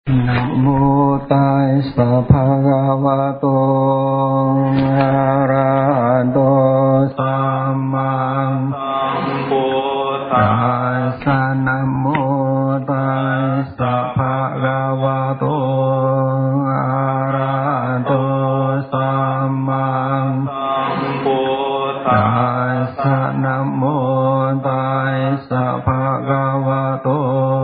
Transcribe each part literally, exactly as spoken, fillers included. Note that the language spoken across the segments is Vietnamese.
Nam mô Tassa Bhagavato Arahato Samma Sambuddhassa. Nam mô Tassa Bhagavato Arahato Samma Sambuddhassa. Nam mô Tassa Bhagavato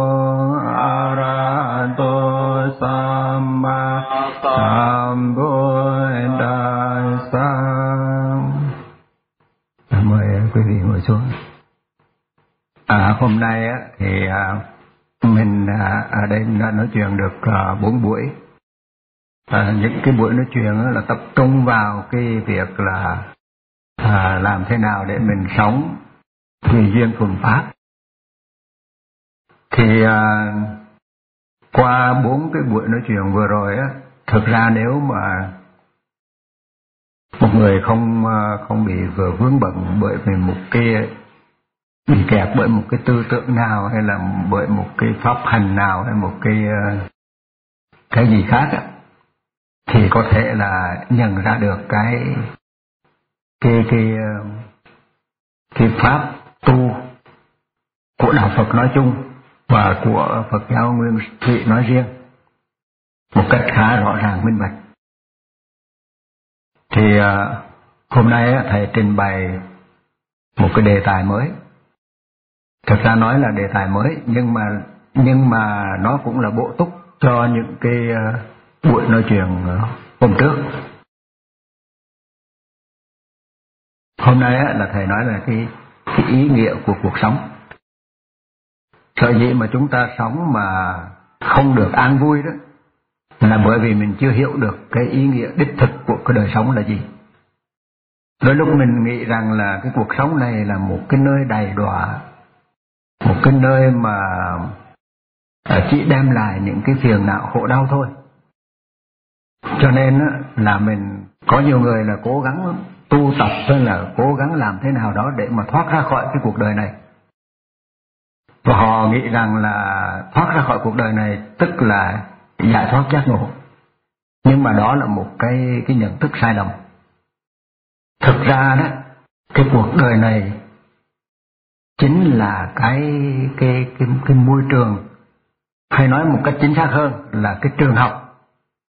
Arahato Samma Sambuddhassa. Mời quý vị ngồi xuống. À, hôm nay á, thì à, mình à, ở đây đã nói chuyện được à, bốn buổi. À, những cái buổi nói chuyện á, là tập trung vào cái việc là à, làm thế nào để mình sống tùy duyên thuận pháp. Thì à, qua bốn cái buổi nói chuyện vừa rồi á, thực ra nếu mà một người không không bị vừa vướng bận bởi vì một cái bị kẹt bởi một cái tư tưởng nào, hay là bởi một cái pháp hành nào, hay một cái cái gì khác á, thì có thể là nhận ra được cái cái cái cái pháp tu của đạo Phật nói chung và của Phật giáo Nguyên Thủy nói riêng một cách khá rõ ràng minh bạch. Thì uh, hôm nay uh, thầy trình bày một cái đề tài mới. Thực ra nói là đề tài mới, nhưng mà nhưng mà nó cũng là bổ túc cho những cái uh, buổi nói chuyện uh, hôm trước. Hôm nay uh, là thầy nói là cái cái ý nghĩa của cuộc sống. Sở dĩ mà chúng ta sống mà không được an vui đó là bởi vì mình chưa hiểu được cái ý nghĩa đích thực của cái đời sống là gì. Đôi lúc mình nghĩ rằng là cái cuộc sống này là một cái nơi đầy đọa, một cái nơi mà chỉ đem lại những cái phiền não khổ đau thôi. Cho nên là mình có nhiều người là cố gắng tu tập, hay là cố gắng làm thế nào đó để mà thoát ra khỏi cái cuộc đời này. Và họ nghĩ rằng là thoát ra khỏi cuộc đời này tức là giải thoát giác ngộ. Nhưng mà đó là một cái cái nhận thức sai lầm. Thực ra đó, cái cuộc đời này chính là cái cái cái cái môi trường, hay nói một cách chính xác hơn là cái trường học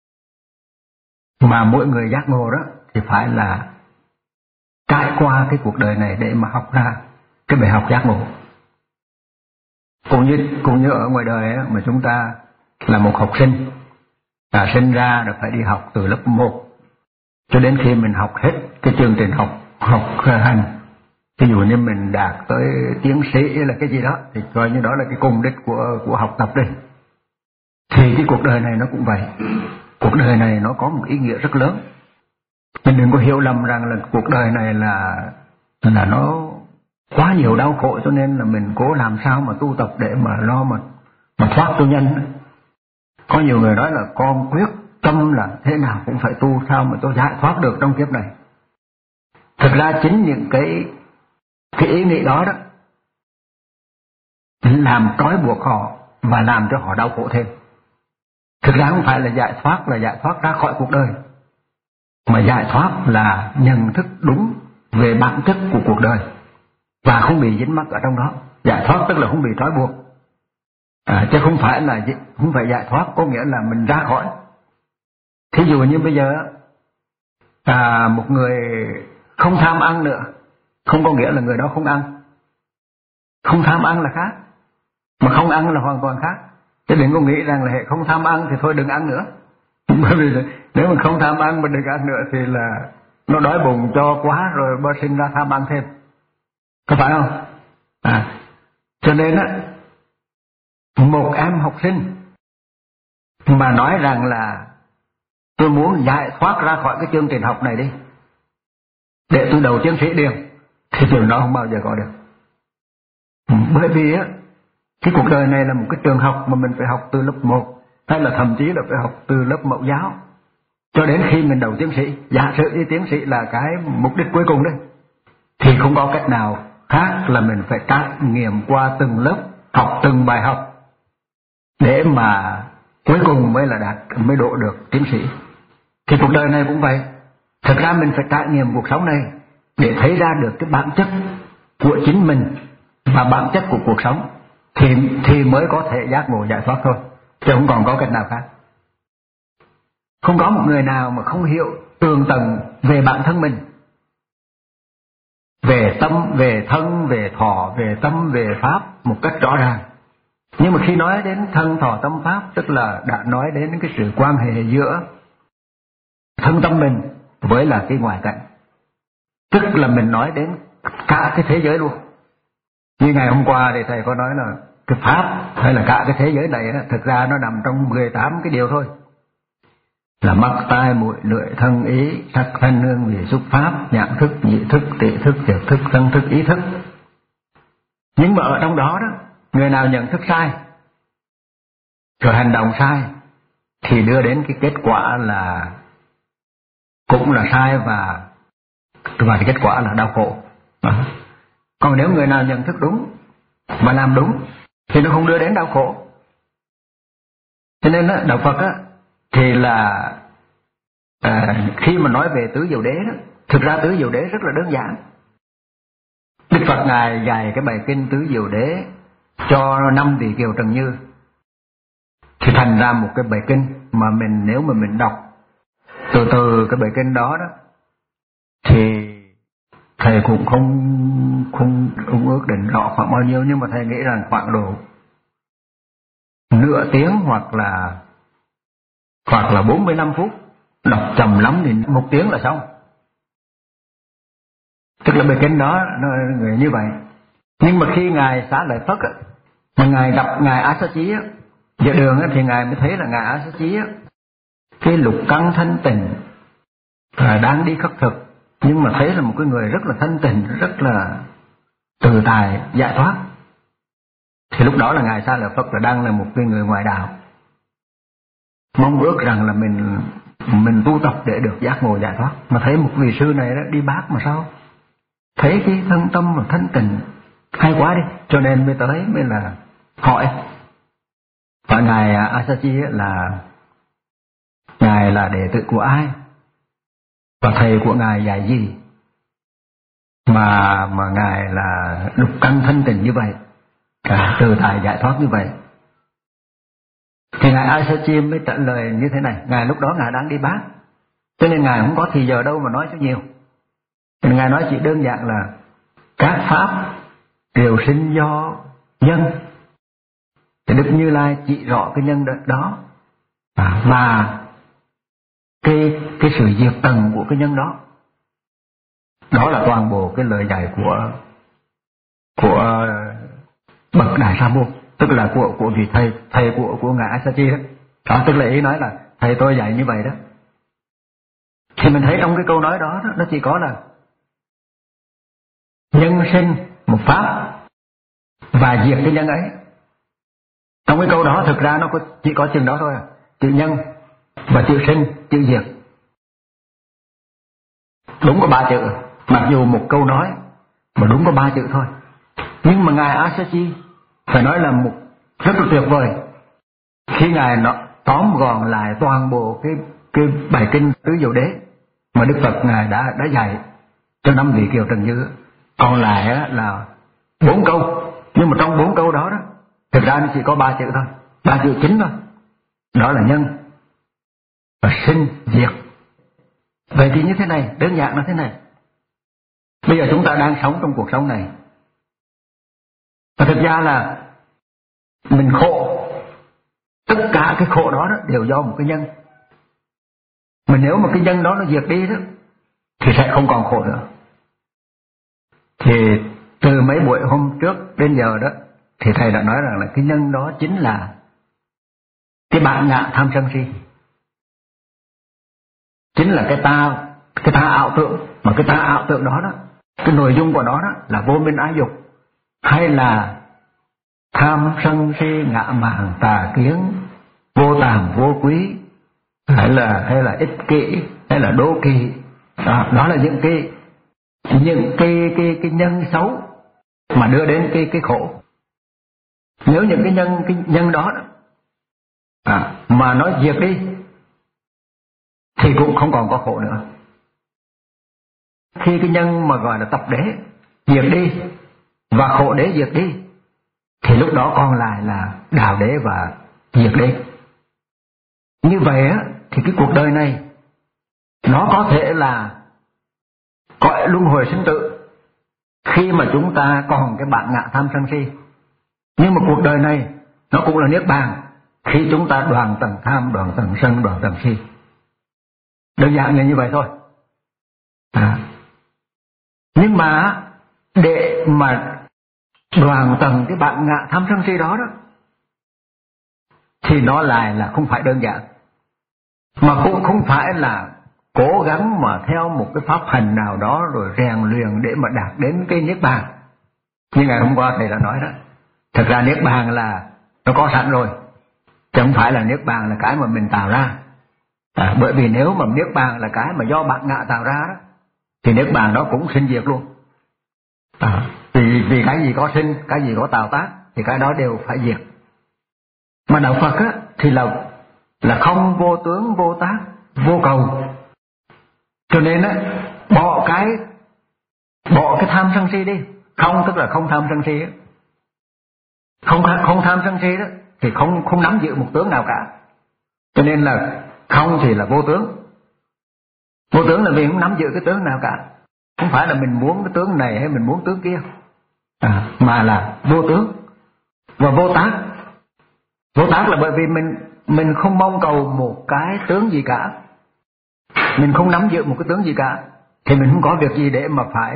mà mỗi người giác ngộ đó thì phải là trải qua cái cuộc đời này để mà học ra cái bài học giác ngộ. Cũng như, cũng như ở ngoài đời ấy, mà chúng ta là một học sinh, à, sinh ra được phải đi học từ lớp một cho đến khi mình học hết cái chương trình học học hành. Ví dụ như mình đạt tới tiến sĩ là cái gì đó thì coi như đó là cái cùng đích của của học tập đi. Thì cái cuộc đời này nó cũng vậy. Cuộc đời này nó có một ý nghĩa rất lớn. Mình đừng có hiểu lầm rằng là cuộc đời này là là nó quá nhiều đau khổ cho nên là mình cố làm sao mà tu tập để mà lo mà mà thoát cho nhanh. Có nhiều người nói là con quyết tâm là thế nào cũng phải tu sao mà tôi giải thoát được trong kiếp này. Thực ra chính những cái cái ý nghĩ đó đó làm trói buộc họ và làm cho họ đau khổ thêm. Thực ra không phải là giải thoát là giải thoát ra khỏi cuộc đời, mà giải thoát là nhận thức đúng về bản chất của cuộc đời và không bị dính mắc ở trong đó. Giải thoát tức là không bị trói buộc, à, chứ không phải là không phải giải thoát có nghĩa là mình ra khỏi. Thí dụ như bây giờ à, một người không tham ăn nữa, không có nghĩa là người đó không ăn. Không tham ăn là khác, mà không ăn là hoàn toàn khác. Chứ đừng có nghĩ rằng là hệ không tham ăn thì thôi đừng ăn nữa. Bởi vì nếu mình không tham ăn mà đừng ăn nữa thì là nó đói bụng cho quá rồi bơ sinh ra tham ăn thêm, có phải không? À, cho nên á, một em học sinh mà nói rằng là tôi muốn giải thoát ra khỏi cái chương trình học này đi để tôi đầu tiến sĩ liền, thì điều đó không bao giờ có được. Bởi vì á, cái cuộc đời này là một cái trường học mà mình phải học từ lớp một, hay là thậm chí là phải học từ lớp mẫu giáo cho đến khi mình đầu tiến sĩ. Giả sử đi tiến sĩ là cái mục đích cuối cùng đấy, thì không có cách nào khác là mình phải trải nghiệm qua từng lớp, học từng bài học để mà cuối cùng mới là đạt, mới độ được tiến sĩ. Thì cuộc đời này cũng vậy. Thật ra mình phải trải nghiệm cuộc sống này để thấy ra được cái bản chất của chính mình và bản chất của cuộc sống, thì thì mới có thể giác ngộ giải thoát thôi, chứ không còn có cách nào khác. Không có một người nào mà không hiểu tường tầng về bản thân mình, về tâm, về thân, về thọ, về tâm, về pháp một cách rõ ràng. Nhưng mà khi nói đến thân thọ tâm pháp, tức là đã nói đến cái sự quan hệ giữa thân tâm mình với là cái ngoại cảnh, tức là mình nói đến cả cái thế giới luôn. Như ngày hôm qua thì thầy có nói là cái pháp hay là cả cái thế giới này đó, thực ra nó nằm trong mười tám cái điều thôi, là mắt tai mũi lưỡi thân ý sắc thanh hương vị xúc pháp nhãn thức nhị thức tỷ thức thiệt thức thân thức ý thức. Nhưng mà ở trong đó đó, người nào nhận thức sai rồi hành động sai thì đưa đến cái kết quả là cũng là sai, và và cái kết quả là đau khổ. Đó. Còn nếu người nào nhận thức đúng và làm đúng thì nó không đưa đến đau khổ. Cho nên đó, đạo Phật á, thì là à, khi mà nói về tứ diệu đế đó, thực ra tứ diệu đế rất là đơn giản. Đức Phật Ngài dạy cái bài kinh tứ diệu đế cho năm vị kiều Trần Như, thì thành ra một cái bài kinh mà mình nếu mà mình đọc từ từ cái bài kinh đó đó thì thầy cũng không không không ước định rõ khoảng bao nhiêu, nhưng mà thầy nghĩ rằng khoảng độ nửa tiếng hoặc là hoặc là bốn mươi lăm phút, đọc chậm lắm thì một tiếng là xong. Tức là bài kinh đó nó như vậy. Nhưng mà khi ngài xá lợi Phất á, mà ngài gặp ngài A Sa Chí á, giữa đường á, thì ngài mới thấy là ngài A Sa Chí á, cái lục căn thanh tịnh là đang đi khất thực, nhưng mà thấy là một cái người rất là thanh tịnh, rất là tự tại giải thoát. Thì lúc đó là ngài xá lợi Phất là đang là một cái người ngoại đạo, mong ước rằng là mình mình tu tập để được giác ngộ giải thoát. Mà thấy một vị sư này đó đi bác mà sao thấy cái thân tâm mà thanh tịnh hay quá đi, cho nên mới tới mới là hỏi. Và ngài A Sa Chí là ngài là đệ tử của ai và thầy của ngài dạy gì mà mà ngài là lục căn thanh tịnh như vậy, à, từ tại giải thoát như vậy. Thì ngài A Sa Chí mới trả lời như thế này. Ngài lúc đó ngài đang đi bác, cho nên ngài không có thì giờ đâu mà nói cho nhiều. Thì ngài nói chỉ đơn giản là các pháp đều sinh do nhân. Thì Đức Như Lai chỉ rõ cái nhân đó, à, và cái cái sự diệt tầng của cái nhân đó. Đó là toàn bộ cái lời dạy của của bậc Đại Sa Môn, tức là của của vị thầy thầy của của ngài A Sa Chí đó. Đó, tức là ý nói là thầy tôi dạy như vậy đó. Thì mình thấy trong cái câu nói đó, đó nó chỉ có là nhân sinh một pháp và diệt cái nhân ấy. Trong cái câu đó thực ra nó có, chỉ có chừng đó thôi à. Chữ nhân và chữ sinh, chữ diệt. Đúng có ba chữ, mặc dù một câu nói mà đúng có ba chữ thôi. Nhưng mà ngài A Sa Chí phải nói là một rất là tuyệt vời khi ngài nó tóm gọn lại toàn bộ cái cái bài kinh tứ diệu đế mà Đức Phật ngài đã đã dạy cho năm vị kiều Trần Như. Còn lại là bốn câu, nhưng mà trong bốn câu đó đó thực ra nó chỉ có ba chữ thôi, ba chữ chính thôi. Đó là nhân và sinh diệt. Vậy thì như thế này, đơn giản là thế này. Bây giờ chúng ta đang sống trong cuộc sống này, và thực ra là mình khổ, tất cả cái khổ đó, đó đều do một cái nhân. Mà nếu mà cái nhân đó nó diệt đi đó thì sẽ không còn khổ nữa. Thì từ mấy buổi hôm trước đến giờ đó thì thầy đã nói rằng là cái nhân đó chính là cái bản ngã tham sân si, chính là cái ta cái ta ảo tưởng. Mà cái ta ảo tưởng đó đó, cái nội dung của nó đó là vô minh ái dục, hay là tham sân si ngã mạn tà kiến, vô tàm vô quý, hay là hay là ích kỷ, hay là đố kỵ. Đó, đó là những cái những cái cái cái nhân xấu mà đưa đến cái cái khổ. Nếu những cái nhân cái nhân đó, đó à, mà nó diệt đi thì cũng không còn có khổ nữa. Khi cái nhân mà gọi là tập đế diệt đi và khổ đế diệt đi thì lúc đó còn lại là đạo đế và diệt đế. Như vậy á, thì cái cuộc đời này nó có thể là cõi luân hồi sinh tử khi mà chúng ta còn cái bản ngã tham sân si, nhưng mà cuộc đời này nó cũng là niết bàn khi chúng ta đoạn tầng tham, đoạn tầng sân, đoạn tầng si. Đơn giản là như vậy thôi. À. Nhưng mà để mà đoạn tầng cái bản ngã tham sân si đó đó thì nó lại là không phải đơn giản, mà cũng không phải là cố gắng mà theo một cái pháp hành nào đó rồi rèn luyện để mà đạt đến cái niết bàn. Như ngày hôm qua thầy đã nói đó, thật ra niết bàn là nó có sẵn rồi, chứ không phải là niết bàn là cái mà mình tạo ra. À, bởi vì nếu mà niết bàn là cái mà do bản ngã tạo ra đó thì niết bàn đó cũng sinh diệt luôn. À, vì, vì cái gì có sinh, cái gì có tạo tác thì cái đó đều phải diệt. Mà đạo Phật á, thì là là không vô tướng, vô tác, vô cầu. Cho nên á, bỏ cái bỏ cái tham sân si đi. Không tức là không tham sân si á. Không không tham sân si đó thì không không nắm giữ một tướng nào cả. Cho nên là không thì là vô tướng. Vô tướng là vì không nắm giữ cái tướng nào cả. Không phải là mình muốn cái tướng này hay mình muốn tướng kia, à, mà là vô tướng. Và vô tác. Vô tác là bởi vì mình mình không mong cầu một cái tướng gì cả, mình không nắm giữ một cái tướng gì cả, thì mình không có việc gì để mà phải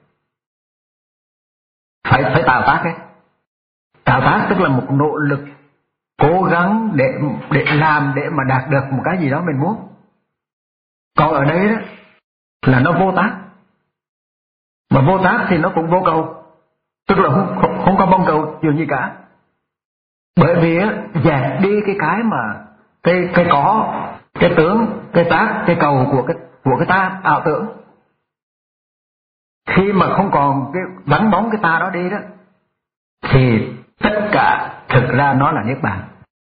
phải phải tạo tác ấy. Tạo tác tức là một nỗ lực cố gắng để để làm để mà đạt được một cái gì đó mình muốn. Còn ở đây đó là nó vô tác. Mà vô tác thì nó cũng vô cầu, tức là không, không, không có mong cầu điều gì cả. Bởi vì á, dẹp đi cái cái mà cái cái có, cái tướng, cái tác, cái cầu của cái của cái ta ảo tưởng. Khi mà không còn cái vắng bóng cái ta đó đi đó thì tất cả thực ra nó là niết bàn.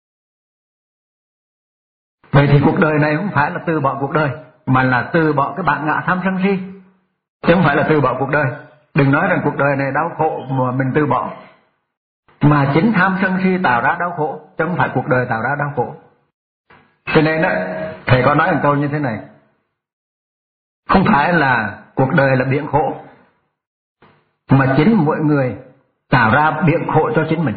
Vậy thì cuộc đời này không phải là từ bỏ cuộc đời, mà là từ bỏ cái bản ngã tham sân si, chứ không phải là từ bỏ cuộc đời. Đừng nói rằng cuộc đời này đau khổ mà mình từ bỏ, mà chính tham sân si tạo ra đau khổ, chứ không phải cuộc đời tạo ra đau khổ. Cho nên đó, thầy có nói một câu như thế này: không phải là cuộc đời là biển khổ, mà chính mỗi người tạo ra biển khổ cho chính mình.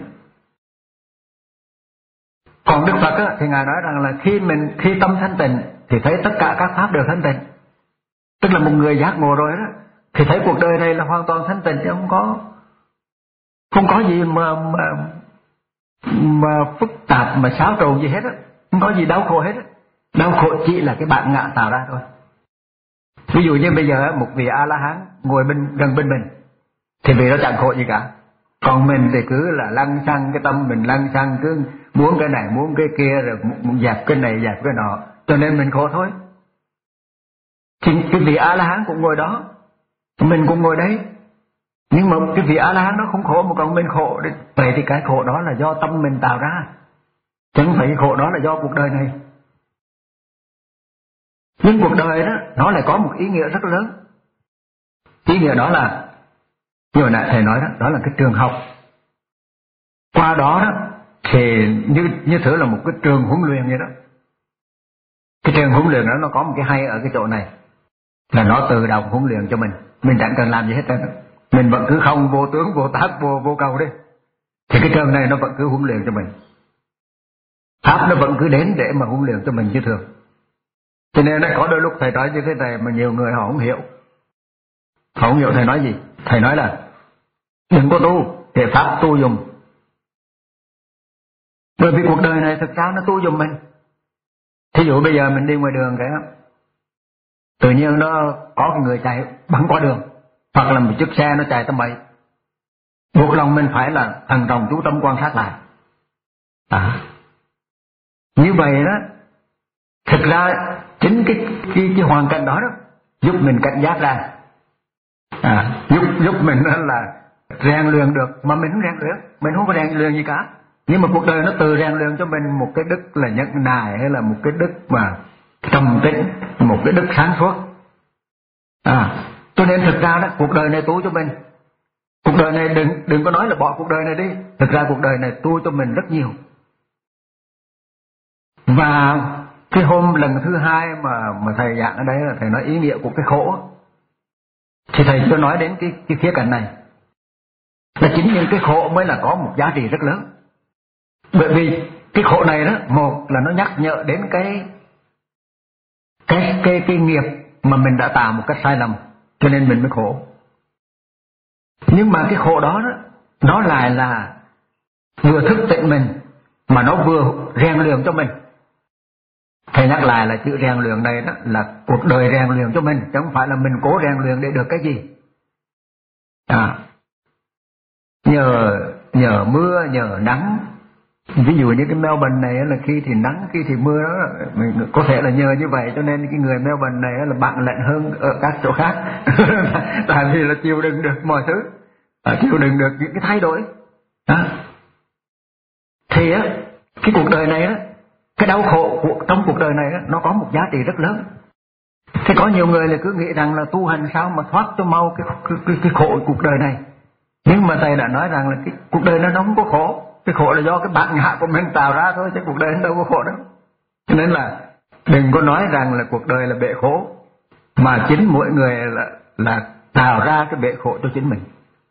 Còn Đức Phật á, thì Ngài nói rằng là khi mình khi tâm thanh tịnh thì thấy tất cả các pháp đều thanh tịnh. Tức là một người giác ngộ rồi đó thì thấy cuộc đời này là hoàn toàn thanh tịnh, chứ không có không có gì mà mà, mà phức tạp mà xáo trộn gì hết á, không có gì đau khổ hết á. Đau khổ chỉ là cái bản ngã tạo ra thôi. Ví dụ như bây giờ một vị A La Hán ngồi bên gần bên mình thì vị đó chẳng khổ gì cả. Còn mình thì cứ là lăng xăng, cái tâm mình lăng xăng, cứ muốn cái này muốn cái kia, rồi muốn dẹp cái này dẹp cái nọ, cho nên mình khổ thôi. Thì cái vị A La Hán cũng ngồi đó, mình cũng ngồi đấy, nhưng mà cái vị A La Hán nó không khổ mà còn mình khổ. Vậy thì cái khổ đó là do tâm mình tạo ra, chứ không phải cái khổ đó là do cuộc đời này. Nhưng cuộc đời đó nó lại có một ý nghĩa rất lớn. Ý nghĩa đó là như hồi nãy thầy nói đó, đó là cái trường học. Qua đó đó thì như như thử là một cái trường huấn luyện vậy đó. Cái trường huấn luyện đó nó có một cái hay ở cái chỗ này là nó tự động huấn luyện cho mình, mình chẳng cần làm gì hết trơn. Mình vẫn cứ không vô tướng, vô tác, vô vô cầu đi, thì cái trường này nó vẫn cứ huấn luyện cho mình. Pháp nó vẫn cứ đến để mà huấn luyện cho mình như thường. Cho nên có đôi lúc thầy nói như thế này mà nhiều người họ không hiểu. Họ không hiểu thầy nói gì. Thầy nói là đừng có tu để Pháp tu dùng. Bởi vì cuộc đời này thực ra nó tu dùng mình. Thí dụ bây giờ mình đi ngoài đường cái tự nhiên nó có cái người chạy bắn qua đường, hoặc là một chiếc xe nó chạy tầm bậy, buộc lòng mình phải là thận trọng chú tâm quan sát lại. À, như vậy đó, thực ra chính cái cái, cái hoàn cảnh đó đó giúp mình cảnh giác ra, à, giúp giúp mình là rèn luyện được, mà mình không rèn luyện, mình không có rèn luyện gì cả. Nhưng mà cuộc đời nó tự rèn luyện cho mình một cái đức là nhẫn nại, hay là một cái đức mà trầm tĩnh, một cái đức sáng suốt. À, cho nên thực ra đó, cuộc đời này tu cho mình. Cuộc đời này đừng đừng có nói là bỏ cuộc đời này đi. Thực ra cuộc đời này tu cho mình rất nhiều. Và cái hôm lần thứ hai mà mà thầy giảng ở đây là thầy nói ý nghĩa của cái khổ, thì thầy chưa nói đến cái cái khía cạnh này. Là chính những cái khổ mới là có một giá trị rất lớn. Bởi vì cái khổ này đó, một là nó nhắc nhở đến cái cái cái cái nghiệp mà mình đã tạo một cách sai lầm, cho nên mình mới khổ. Nhưng mà cái khổ đó, đó nó lại là vừa thức tỉnh mình, mà nó vừa rèn luyện cho mình. Thầy nhắc lại là chữ rèn luyện này đó là cuộc đời rèn luyện cho mình, chứ không phải là mình cố rèn luyện để được cái gì. À, nhờ nhờ mưa, nhờ nắng. Ví dụ như cái Melbourne này là khi thì nắng, khi thì mưa đó, mình có thể là nhờ như vậy cho nên cái người Melbourne này là bạn lạnh hơn ở các chỗ khác. Tại vì là chịu đựng được mọi thứ, chịu đựng được những cái thay đổi. Đó. Thì á, cái cuộc đời này á, cái đau khổ của, trong cuộc đời này á, nó có một giá trị rất lớn. Thế có nhiều người là cứ nghĩ rằng là tu hành sao mà thoát cho mau cái, cái, cái, cái khổ cuộc đời này. Nhưng mà thầy đã nói rằng là cái cuộc đời nó không có khổ. Cái khổ là do cái bản ngã của mình tạo ra thôi, chứ cuộc đời nó đâu có khổ đâu. Cho nên là đừng có nói rằng là cuộc đời là bể khổ, mà chính mỗi người là là tạo ra cái bể khổ cho chính mình.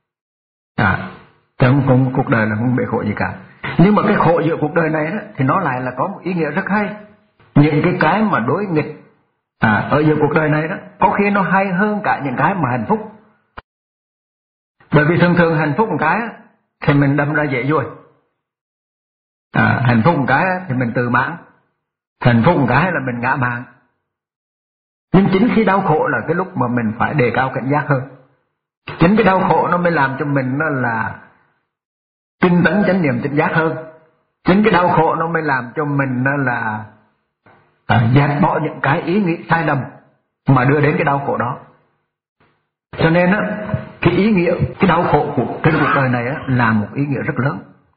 À, không, không, cuộc đời là không bể khổ gì cả. Nhưng mà cái khổ giữa cuộc đời này đó, thì nó lại là có một ý nghĩa rất hay. Những cái cái mà đối nghịch à, ở giữa cuộc đời này đó, có khi nó hay hơn cả những cái mà hạnh phúc. Bởi vì thường thường hạnh phúc một cái thì mình đâm ra dễ dùi. À, hạnh phúc một cái thì mình tự mãn, hạnh phúc một cái là mình ngã mạn. Nhưng chính khi đau khổ là cái lúc mà mình phải đề cao cảnh giác hơn. Chính cái đau khổ nó mới làm cho mình nó là tinh tấn chánh niệm tỉnh giác hơn. Chính cái đau khổ nó mới làm cho mình nó là à, dẹp bỏ những cái ý nghĩ sai lầm mà đưa đến cái đau khổ đó. Cho nên á, cái ý nghĩa, cái đau khổ của cái cuộc đời này á, là một ý nghĩa rất lớn.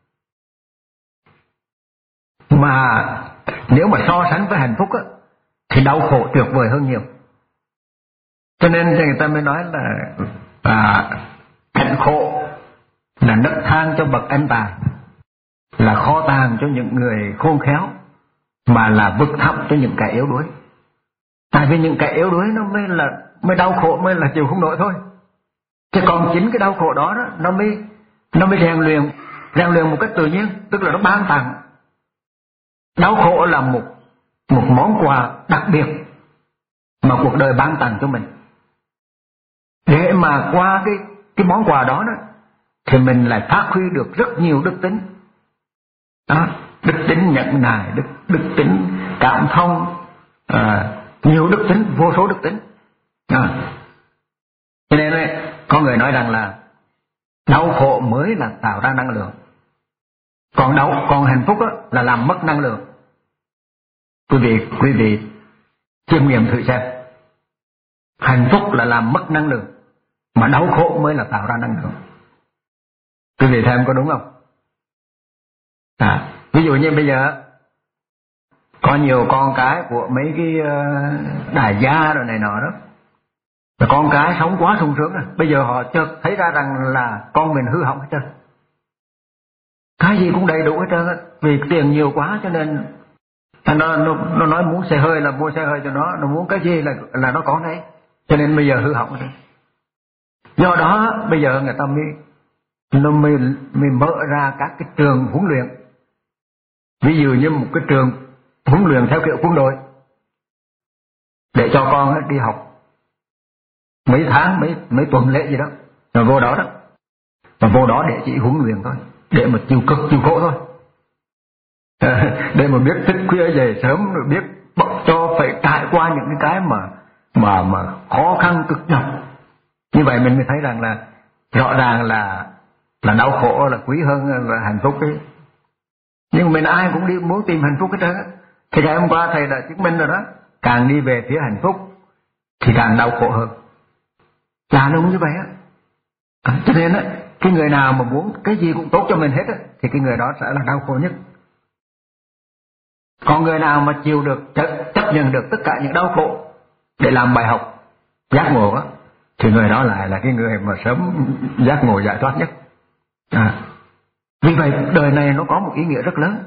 Mà nếu mà so sánh với hạnh phúc á, thì đau khổ tuyệt vời hơn nhiều. Cho nên người ta mới nói là à, hạnh khổ là nấc thang cho bậc anh tài, là kho tàng cho những người khôn khéo, mà là vực thẳm cho những kẻ yếu đuối. Tại vì những kẻ yếu đuối nó mới là mới đau khổ, mới là chịu không nổi thôi. Chứ còn chính cái đau khổ đó, đó nó mới nó mới rèn luyện rèn luyện một cách tự nhiên, tức là nó ban tặng. Đau khổ là một một món quà đặc biệt mà cuộc đời ban tặng cho mình. Để mà qua cái cái món quà đó, đó thì mình lại phát huy được rất nhiều đức tính. Đó, đức tính nhẫn nại, đức đức tính cảm thông, à, nhiều đức tính, vô số đức tính. À. Cho nên ấy, có người nói rằng là đau khổ mới là tạo ra năng lượng, còn đau còn hạnh phúc là làm mất năng lượng. Quý vị quý vị chiêm nghiệm thử xem, hạnh phúc là làm mất năng lượng, mà đau khổ mới là tạo ra năng lượng. Quý vị thấy em có đúng không? À, ví dụ như bây giờ có nhiều con cái của mấy cái uh, đại gia rồi này nọ đó, và con cái sống quá sung sướng rồi, bây giờ họ chợt thấy ra rằng là con mình hư hỏng hết trơn, cái gì cũng đầy đủ hết trơn, vì tiền nhiều quá cho nên nó nó nó nói muốn xe hơi là mua xe hơi cho nó, nó muốn cái gì là là nó có đấy, cho nên bây giờ hư hỏng rồi. Do đó bây giờ người ta mới nó mới, mới mở ra các cái trường huấn luyện. Ví dụ như một cái trường huấn luyện theo kiểu quân đội, để cho con đi học mấy tháng, mấy mấy tuần lễ gì đó, rồi vô đó đó, và vô đó để chỉ huấn luyện thôi, để mà chịu cực chịu khổ thôi, để mà biết thức khuya về sớm, rồi biết cho phải trải qua những cái cái mà mà mà khó khăn cực nhọc. Như vậy mình mới thấy rằng là rõ ràng là là đau khổ là quý hơn là hạnh phúc ấy. Nhưng mình ai cũng đi muốn tìm hạnh phúc hết trơn á. Thì ngày hôm qua thầy đã chứng minh rồi đó, càng đi về phía hạnh phúc thì càng đau khổ hơn. Là đúng như vậy á. À, cho nên á, Cái người nào mà muốn cái gì cũng tốt cho mình hết á, thì cái người đó sẽ là đau khổ nhất. Còn người nào mà chịu được, chấp nhận được tất cả những đau khổ để làm bài học giác ngộ á, thì người đó lại là cái người mà sớm giác ngộ giải thoát nhất. À, vì vậy đời này nó có một ý nghĩa rất lớn.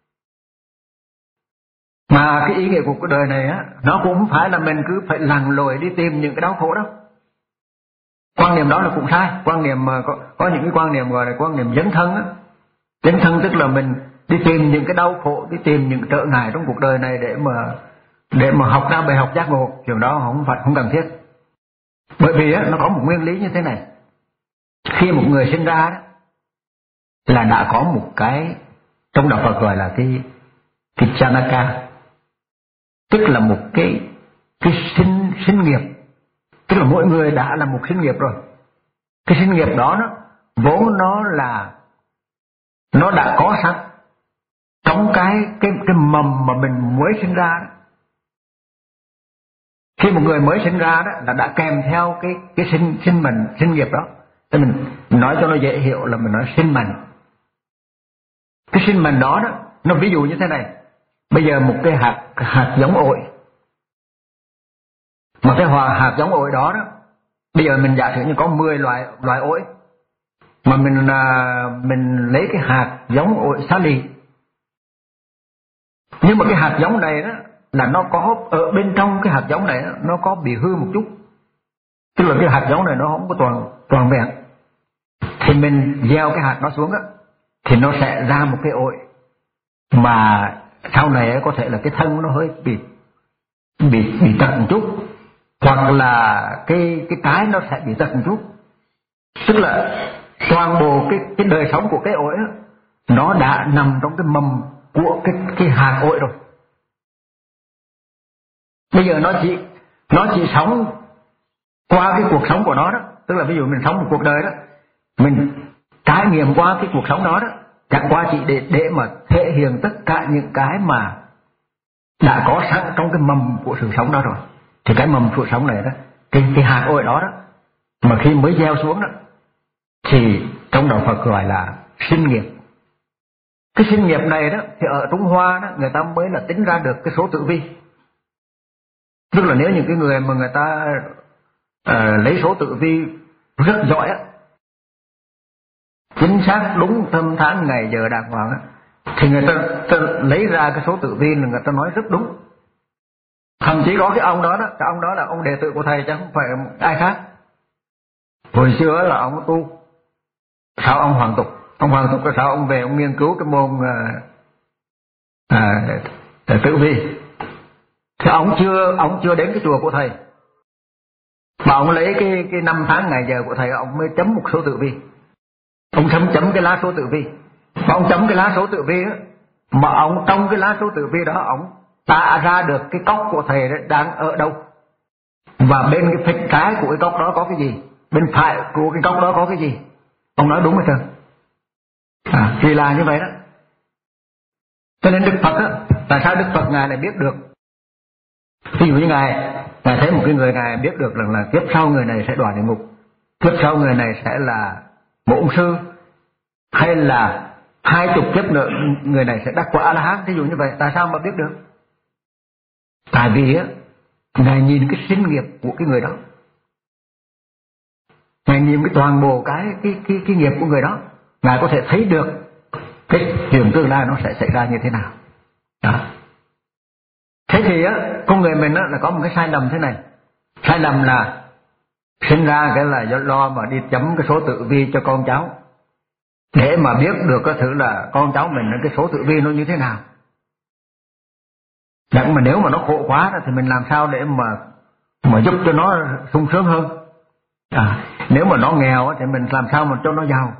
Mà cái ý nghĩa của cái đời này á, nó cũng không phải là mình cứ phải lặn lội đi tìm những cái đau khổ đâu. Quan niệm đó là cũng sai. Quan niệm mà có, có những cái quan niệm gọi là quan niệm dấn thân á. Dấn thân tức là mình đi tìm những cái đau khổ, đi tìm những trở ngại trong cuộc đời này để mà để mà học ra bài học giác ngộ. Chuyện đó không phải không cần thiết. Bởi vì á, nó có một nguyên lý như thế này. Khi một người sinh ra đó, là đã có một cái trong đạo Phật gọi là cái cái chanaka, tức là một cái cái sinh sinh nghiệp, tức là mỗi người đã là một sinh nghiệp rồi. Cái sinh nghiệp đó nó vốn nó là nó đã có sẵn trong cái cái cái mầm mà mình mới sinh ra đó. Khi một người mới sinh ra đó là đã kèm theo cái cái sinh sinh mệnh sinh nghiệp đó. Thì mình nói cho nó dễ hiểu là mình nói sinh mệnh. Cái sinh mệnh đó đó, nó ví dụ như thế này. Bây giờ một cái hạt hạt giống ổi, mà cái hòa hạt giống ổi đó đó, bây giờ mình giả sử như có mười loại loại ổi, mà mình à, mình lấy cái hạt giống ổi xá lì. Nhưng mà cái hạt giống này đó là nó có ở bên trong cái hạt giống này đó, nó có bị hư một chút. Tức là cái hạt giống này nó không có toàn toàn vẹn. Thì mình gieo cái hạt nó xuống á, thì nó sẽ ra một cái ổi mà sau này có thể là cái thân nó hơi bị bị bị tật một chút, hoặc là cái cái trái nó sẽ bị tật một chút. Tức là toàn bộ cái cái đời sống của cái ổi á, nó đã nằm trong cái mầm của cái cái hạt ổi rồi. Bây giờ nó chỉ nó chỉ sống qua cái cuộc sống của nó đó, tức là ví dụ mình sống một cuộc đời đó, mình trải nghiệm qua cái cuộc sống đó đó, chẳng qua chỉ để để mà thể hiện tất cả những cái mà đã có sẵn trong cái mầm của sự sống đó rồi. Thì cái mầm sự sống này đó, cái cái hạt ổi đó đó, mà khi mới gieo xuống đó, thì trong đạo Phật gọi là sinh nghiệp. Cái sinh nghiệp này đó thì ở Trung Hoa đó người ta mới là tính ra được cái số tử vi. Tức là nếu những cái người mà người ta uh, lấy số tử vi rất giỏi á, chính xác đúng năm tháng ngày giờ đàng hoàng á, thì người ta, ta lấy ra cái số tử vi là người ta nói rất đúng. Thậm chí có cái ông đó đó, cái ông đó là ông đệ tử của thầy chứ không phải ai khác. Hồi xưa là ông tu sao ông Hoàng Tục, ông Hoàng Tục sao ông về ông nghiên cứu cái môn uh, uh, tử vi. Thì ông chưa ông chưa đến cái chùa của thầy, mà ông lấy cái cái năm tháng ngày giờ của thầy, ông mới chấm một số tử vi. Ông chấm chấm cái lá số tử vi, mà ông chấm cái lá số tử vi á, mà ông trong cái lá số tử vi đó ông tạo ra được cái cốc của thầy đang ở đâu, và bên cái phịch trái của cái cốc đó có cái gì, bên phải của cái cốc đó có cái gì. Ông nói đúng hết trơn. À, vì là như vậy đó. Cho nên Đức Phật á, tại sao Đức Phật ngài lại biết được? Ví dụ như ngài ngài thấy một cái người ngài biết được rằng là, là kiếp sau người này sẽ đọa địa ngục, kiếp sau người này sẽ là một ông sư, hay là hai chục kiếp nữa người này sẽ đắc quả A-la-hán. Ví dụ như vậy, tại sao mà biết được? Tại vì á, ngài nhìn cái sinh nghiệp của cái người đó, ngài nhìn cái toàn bộ cái cái cái cái nghiệp của người đó, ngài có thể thấy được cái chuyện tương lai nó sẽ xảy ra như thế nào. Đó. Thế thì á, con người mình á là có một cái sai lầm thế này. Sai lầm là sinh ra cái là do lo mà đi chấm cái số tử vi cho con cháu, để mà biết được cái thử là con cháu mình cái số tử vi nó như thế nào. Nhưng mà nếu mà nó khổ quá đó, thì mình làm sao để mà mà giúp cho nó sung sướng hơn. À, nếu mà nó nghèo thì mình làm sao mà cho nó giàu.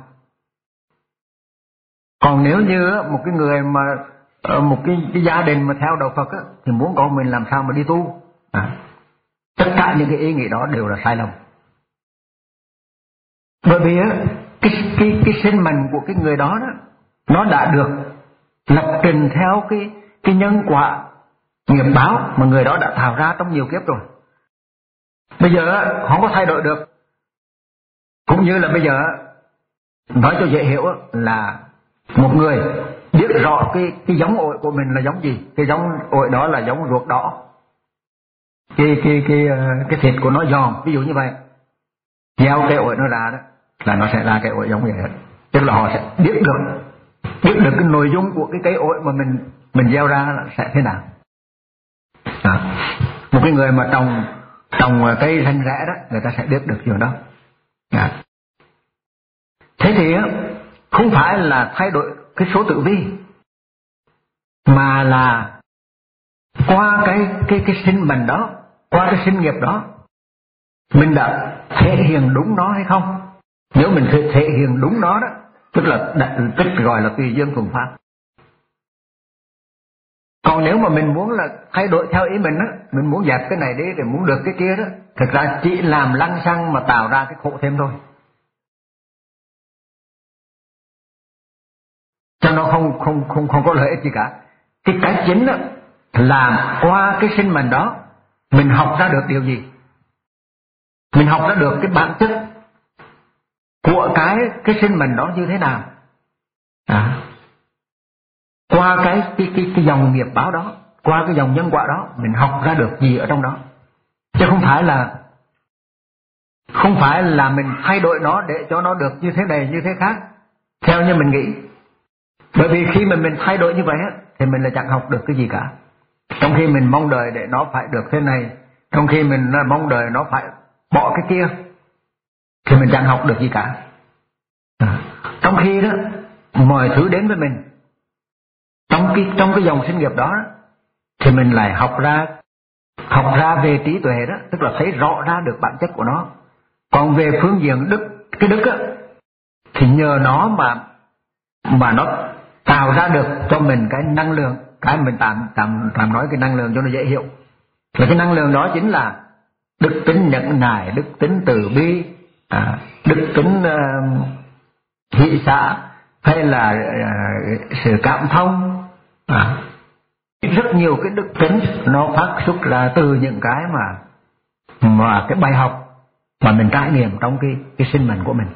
Còn nếu như một cái người mà một cái, cái gia đình mà theo đạo Phật á, thì muốn con mình làm sao mà đi tu. À, tất cả những cái ý nghĩ đó đều là sai lầm. Bởi vì á, cái cái cái sinh mệnh của cái người đó đó, nó đã được lập trình theo cái cái nhân quả nghiệp báo mà người đó đã tạo ra trong nhiều kiếp rồi. Bây giờ không có thay đổi được. Cũng như là bây giờ nói cho dễ hiểu là một người biết rõ cái cái giống ổi của mình là giống gì. Cái giống ổi đó là giống ruột đỏ, cái cái cái cái thịt của nó giòn, ví dụ như vậy. Gieo cái ổi nó ra đó là nó sẽ ra cái ổi giống vậy đó. Tức là họ sẽ biết được biết được cái nội dung của cái cây ổi mà mình mình gieo ra là sẽ thế nào. À, một cái người mà trồng trồng cây ranh rẽ đó, người ta sẽ biết được điều đó. À. Thế thì không phải là thay đổi cái số tử vi, mà là qua cái cái cái sinh mệnh đó, qua cái sinh nghiệp đó, mình đã thể hiện đúng nó hay không. Nếu mình thể, thể hiện đúng nó đó, tức là tức gọi là tùy duyên thuận pháp. Còn nếu mà mình muốn là thay đổi theo ý mình á, mình muốn dẹp cái này đi để muốn được cái kia đó, thực ra chỉ làm lăng xăng mà tạo ra cái khổ thêm thôi. Cho nó không không không không có lợi ích gì cả. Cái cái chính á là qua cái sinh mệnh đó mình học ra được điều gì? Mình học ra được cái bản chất của cái cái sinh mệnh đó như thế nào. À. Qua cái cái cái cái dòng nghiệp báo đó, qua cái dòng nhân quả đó, mình học ra được gì ở trong đó. Chứ không phải là không phải là mình thay đổi nó để cho nó được như thế này như thế khác theo như mình nghĩ. Bởi vì khi mà mình thay đổi như vậy á, thì mình là chẳng học được cái gì cả. Trong khi mình mong đợi để nó phải được thế này, trong khi mình mong đợi nó phải bỏ cái kia, thì mình chẳng học được gì cả. À. Trong khi đó mọi thứ đến với mình trong cái trong cái dòng sinh nghiệp đó, thì mình lại học ra học ra về trí tuệ đó, tức là thấy rõ ra được bản chất của nó. Còn về phương diện đức, cái đức á, thì nhờ nó mà mà nó tạo ra được cho mình cái năng lượng. Cái mình tạm tạm tạm nói cái năng lượng cho nó dễ hiểu, là cái năng lượng đó chính là đức tính nhẫn nại, đức tính từ bi, à, đức tính uh, hỷ xả, hay là uh, sự cảm thông. À, rất nhiều cái đức tính nó phát xuất ra từ những cái mà mà cái bài học mà mình trải nghiệm trong cái cái sinh mệnh của mình.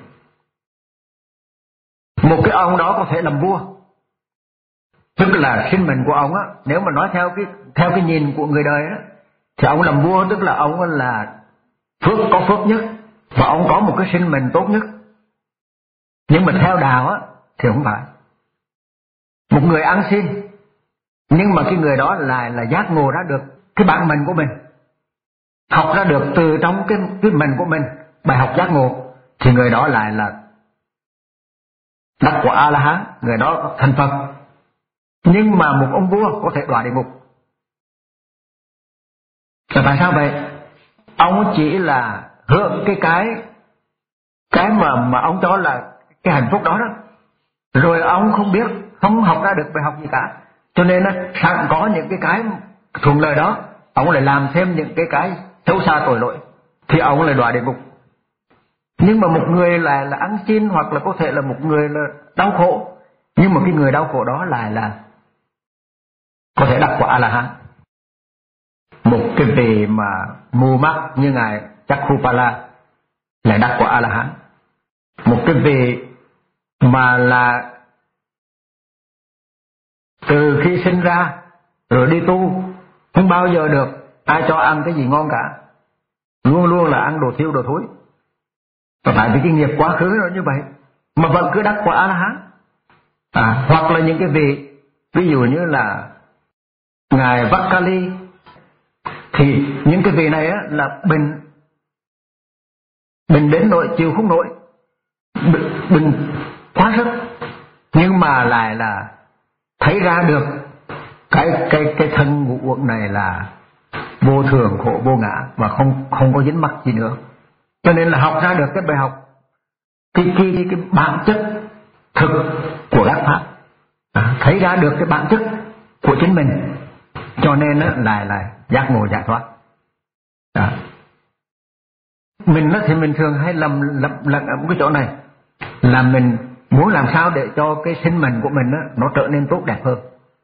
Một cái ông đó có thể làm vua, tức là sinh mệnh của ông á, nếu mà nói theo cái theo cái nhìn của người đời á, thì ông làm vua tức là ông là phước có phước nhất và ông có một cái sinh mệnh tốt nhất. Nhưng mà theo đạo á thì không phải. Một người ăn xin, nhưng mà cái người đó lại là giác ngộ ra được cái bản mệnh của mình, học ra được từ trong cái cái mệnh của mình bài học giác ngộ, thì người đó lại là đắc quả A La Hán, người đó thành Phật. Nhưng mà một ông vua có thể đọa địa ngục. Là tại sao vậy? Ông chỉ là hưởng cái cái cái mà mà ông cho là cái hạnh phúc đó đó, rồi ông không biết, không học ra được bài học gì cả. Cho nên sẵn có những cái cái thuận lợi đó, ông lại làm thêm những cái cái xấu xa tội lỗi, thì ông lại đọa địa ngục. Nhưng mà một người là là ăn xin, hoặc là có thể là một người là đau khổ, nhưng mà cái người đau khổ đó lại là có thể đắc quả A La Hán. Một cái vị mà mù mắt như ngài Chakkupala lại đắc quả A La Hán. Một cái vị mà là từ khi sinh ra rồi đi tu không bao giờ được ai cho ăn cái gì ngon cả, luôn luôn là ăn đồ thiêu đồ thối. Và tại vì cái nghiệp quá khứ nó như vậy mà vẫn cứ đắc quả A La Hán. À, hoặc là những cái vị ví dụ như là ngài Vakali, thì những cái vị này á, là bình bình đến nỗi chịu không nổi, bình, bình quá sức, nhưng mà lại là thấy ra được cái cái cái thân ngũ uẩn này là vô thường khổ vô ngã và không không có dính mắc gì nữa. Cho nên là học ra được cái bài học, cái cái cái, cái bản chất thực của các pháp, à, thấy ra được cái bản chất của chính mình, cho nên á, lại là giác ngộ giải thoát. À. Mình á, thì mình thường hay lầm lầm lầm ở cái chỗ này là mình muốn làm sao để cho cái sinh mệnh của mình á, nó trở nên tốt đẹp hơn.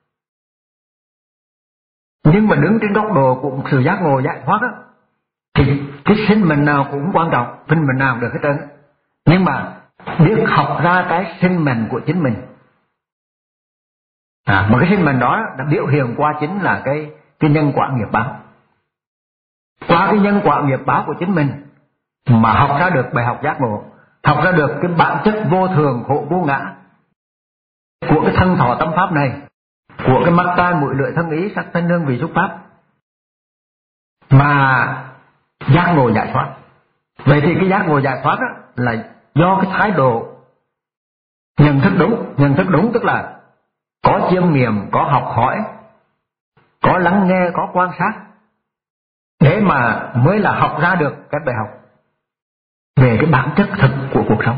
Nhưng mà đứng trên góc độ của sự giác ngộ giải thoát á, thì cái sinh mệnh nào cũng quan trọng, sinh mệnh nào được hết trơn. Nhưng mà biết học ra cái sinh mệnh của chính mình. À, mà cái sinh mệnh đó đã biểu hiện qua chính là cái cái nhân quả nghiệp báo. Qua cái nhân quả nghiệp báo của chính mình mà học ra được bài học giác ngộ, học ra được cái bản chất vô thường khổ vô ngã của cái thân thọ tâm pháp này, của cái mắt tai mũi lưỡi thân ý sắc thanh hương vị xúc pháp, mà giác ngộ giải thoát. Vậy thì cái giác ngộ giải thoát đó là do cái thái độ nhận thức đúng. Nhận thức đúng tức là có chiêm nghiệm, có học hỏi, có lắng nghe, có quan sát, để mà mới là học ra được cái bài học về cái bản chất thực của cuộc sống.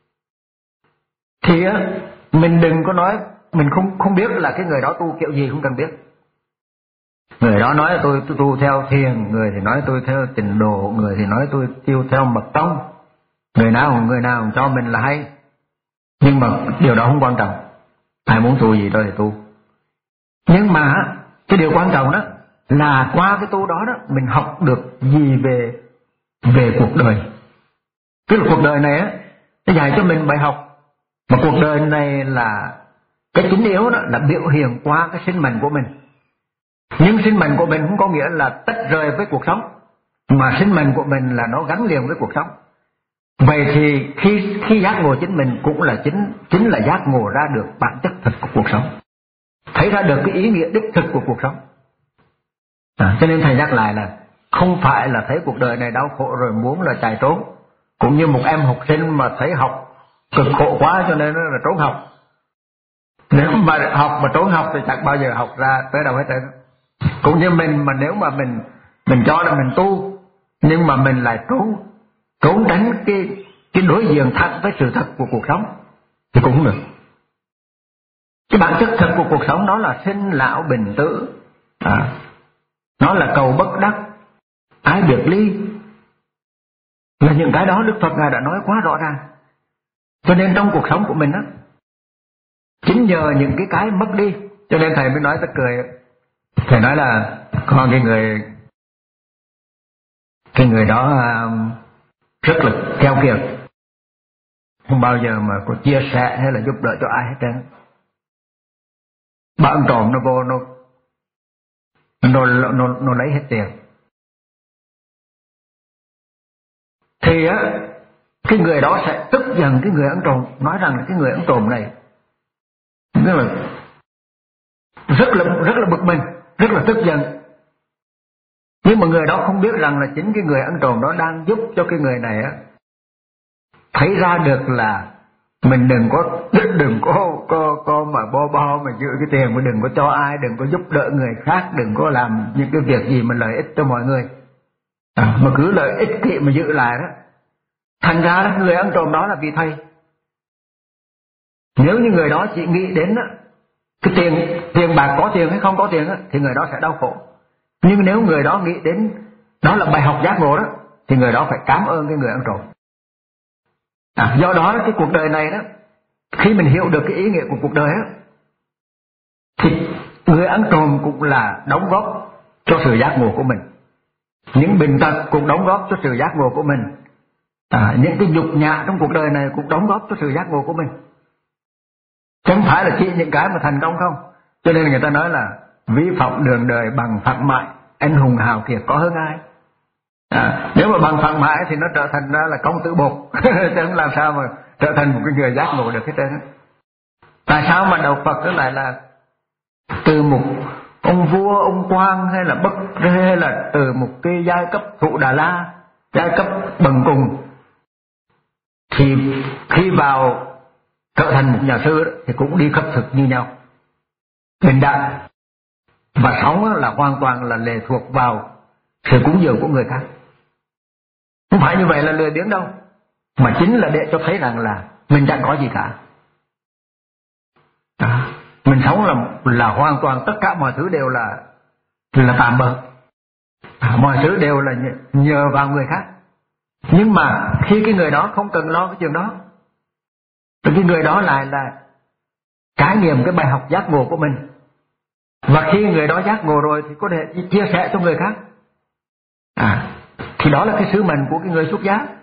Thì mình đừng có nói mình không không biết là cái người đó tu kiểu gì, không cần biết. Người đó nói tôi, tôi tu theo thiền, người thì nói tôi theo tịnh độ, người thì nói tôi tiêu theo mật tông. Người nào người nào cho mình là hay, nhưng mà điều đó không quan trọng. Ai muốn tu gì đó thì tu. Nhưng mà cái điều quan trọng đó là qua cái tu đó đó mình học được gì về về cuộc đời. Tức là cuộc đời này á, nó dạy cho mình bài học. Mà cuộc đời này là cái chính yếu đó là biểu hiện qua cái sinh mệnh của mình. Nhưng sinh mệnh của mình không có nghĩa là tách rời với cuộc sống, mà sinh mệnh của mình là nó gắn liền với cuộc sống. Vậy thì khi khi giác ngộ chính mình cũng là chính chính là giác ngộ ra được bản chất thật của cuộc sống, thấy ra được cái ý nghĩa đích thực của cuộc sống. À, cho nên thầy nhắc lại là không phải là thấy cuộc đời này đau khổ rồi muốn là chạy trốn, cũng như một em học sinh mà thấy học cực khổ quá cho nên nó là trốn học. Nếu mà học mà trốn học thì chẳng bao giờ học ra tới đâu hết trơn. Cũng như mình mà nếu mà mình mình cho là mình tu, nhưng mà mình lại trốn trốn tránh cái cái đối diện thẳng với sự thật của cuộc sống thì cũng không được. Cái bản chất thật của cuộc sống đó là sinh lão bệnh tử, à, nó là cầu bất đắc, ái biệt ly, là những cái đó Đức Phật Ngài đã nói quá rõ ràng. Cho nên trong cuộc sống của mình á, chính nhờ những cái cái mất đi, cho nên thầy mới nói ta cười. Thầy nói là có cái người cái người đó rất là keo kiệt, không bao giờ mà có chia sẻ hay là giúp đỡ cho ai hết trơn. Bạn trộm nó vô nó nó nó nó lấy hết tiền. Thì á cái người đó sẽ tức giận cái người ăn trộm, nói rằng là cái người ăn trộm này tức là rất là rất là bực mình, rất là tức giận. Nhưng mà người đó không biết rằng là chính cái người ăn trộm đó đang giúp cho cái người này á thấy ra được là mình đừng có đừng có có có mà bo bo mà giữ cái tiền, mà đừng có cho ai, đừng có giúp đỡ người khác, đừng có làm những cái việc gì mà lợi ích cho mọi người, à, mà cứ lợi ích kỵ mà giữ lại đó. Thành ra đó, người ăn trộm đó là vì thầy. Nếu như người đó chỉ nghĩ đến đó, cái tiền tiền bạc có tiền hay không có tiền đó, thì người đó sẽ đau khổ. Nhưng nếu người đó nghĩ đến đó là bài học giác ngộ đó, thì người đó phải cảm ơn cái người ăn trộm. À, do đó cái cuộc đời này đó, khi mình hiểu được cái ý nghĩa của cuộc đời đó, thì người ăn trộm cũng là đóng góp cho sự giác ngộ của mình. Những bệnh tật cũng đóng góp cho sự giác ngộ của mình. À, những cái nhục nhã trong cuộc đời này cũng đóng góp cho sự giác ngộ của mình. Chẳng phải là chỉ những cái mà thành công không. Cho nên người ta nói là ví phạm đường đời bằng phạn mại, anh hùng hào kiệt có hơn ai. À, nếu mà bằng phạn mại thì nó trở thành ra là công tử bột chứ không làm sao mà trở thành một cái người giác ngộ được hết trơn. Tại sao mà đạo Phật đó lại là từ một ông vua, ông quan hay là bất hay là từ một cái giai cấp thụ Đà La, giai cấp bần cùng, thì khi vào trở thành một nhà sư đó, thì cũng đi khất thực như nhau, bình đẳng, và sống là hoàn toàn là lệ thuộc vào sự cúng dường của người khác. Không phải như vậy là lười biếng đâu, mà chính là để cho thấy rằng là mình chẳng có gì cả. À, mình sống là là hoàn toàn tất cả mọi thứ đều là là tạm bợ, à, mọi thứ đều là nhờ vào người khác. Nhưng mà khi cái người đó không cần lo cái chuyện đó, thì cái người đó lại là trải nghiệm cái bài học giác ngộ của mình. Và khi người đó giác ngộ rồi thì có thể chia sẻ cho người khác. À, thì đó là cái sứ mệnh của cái người xuất gia.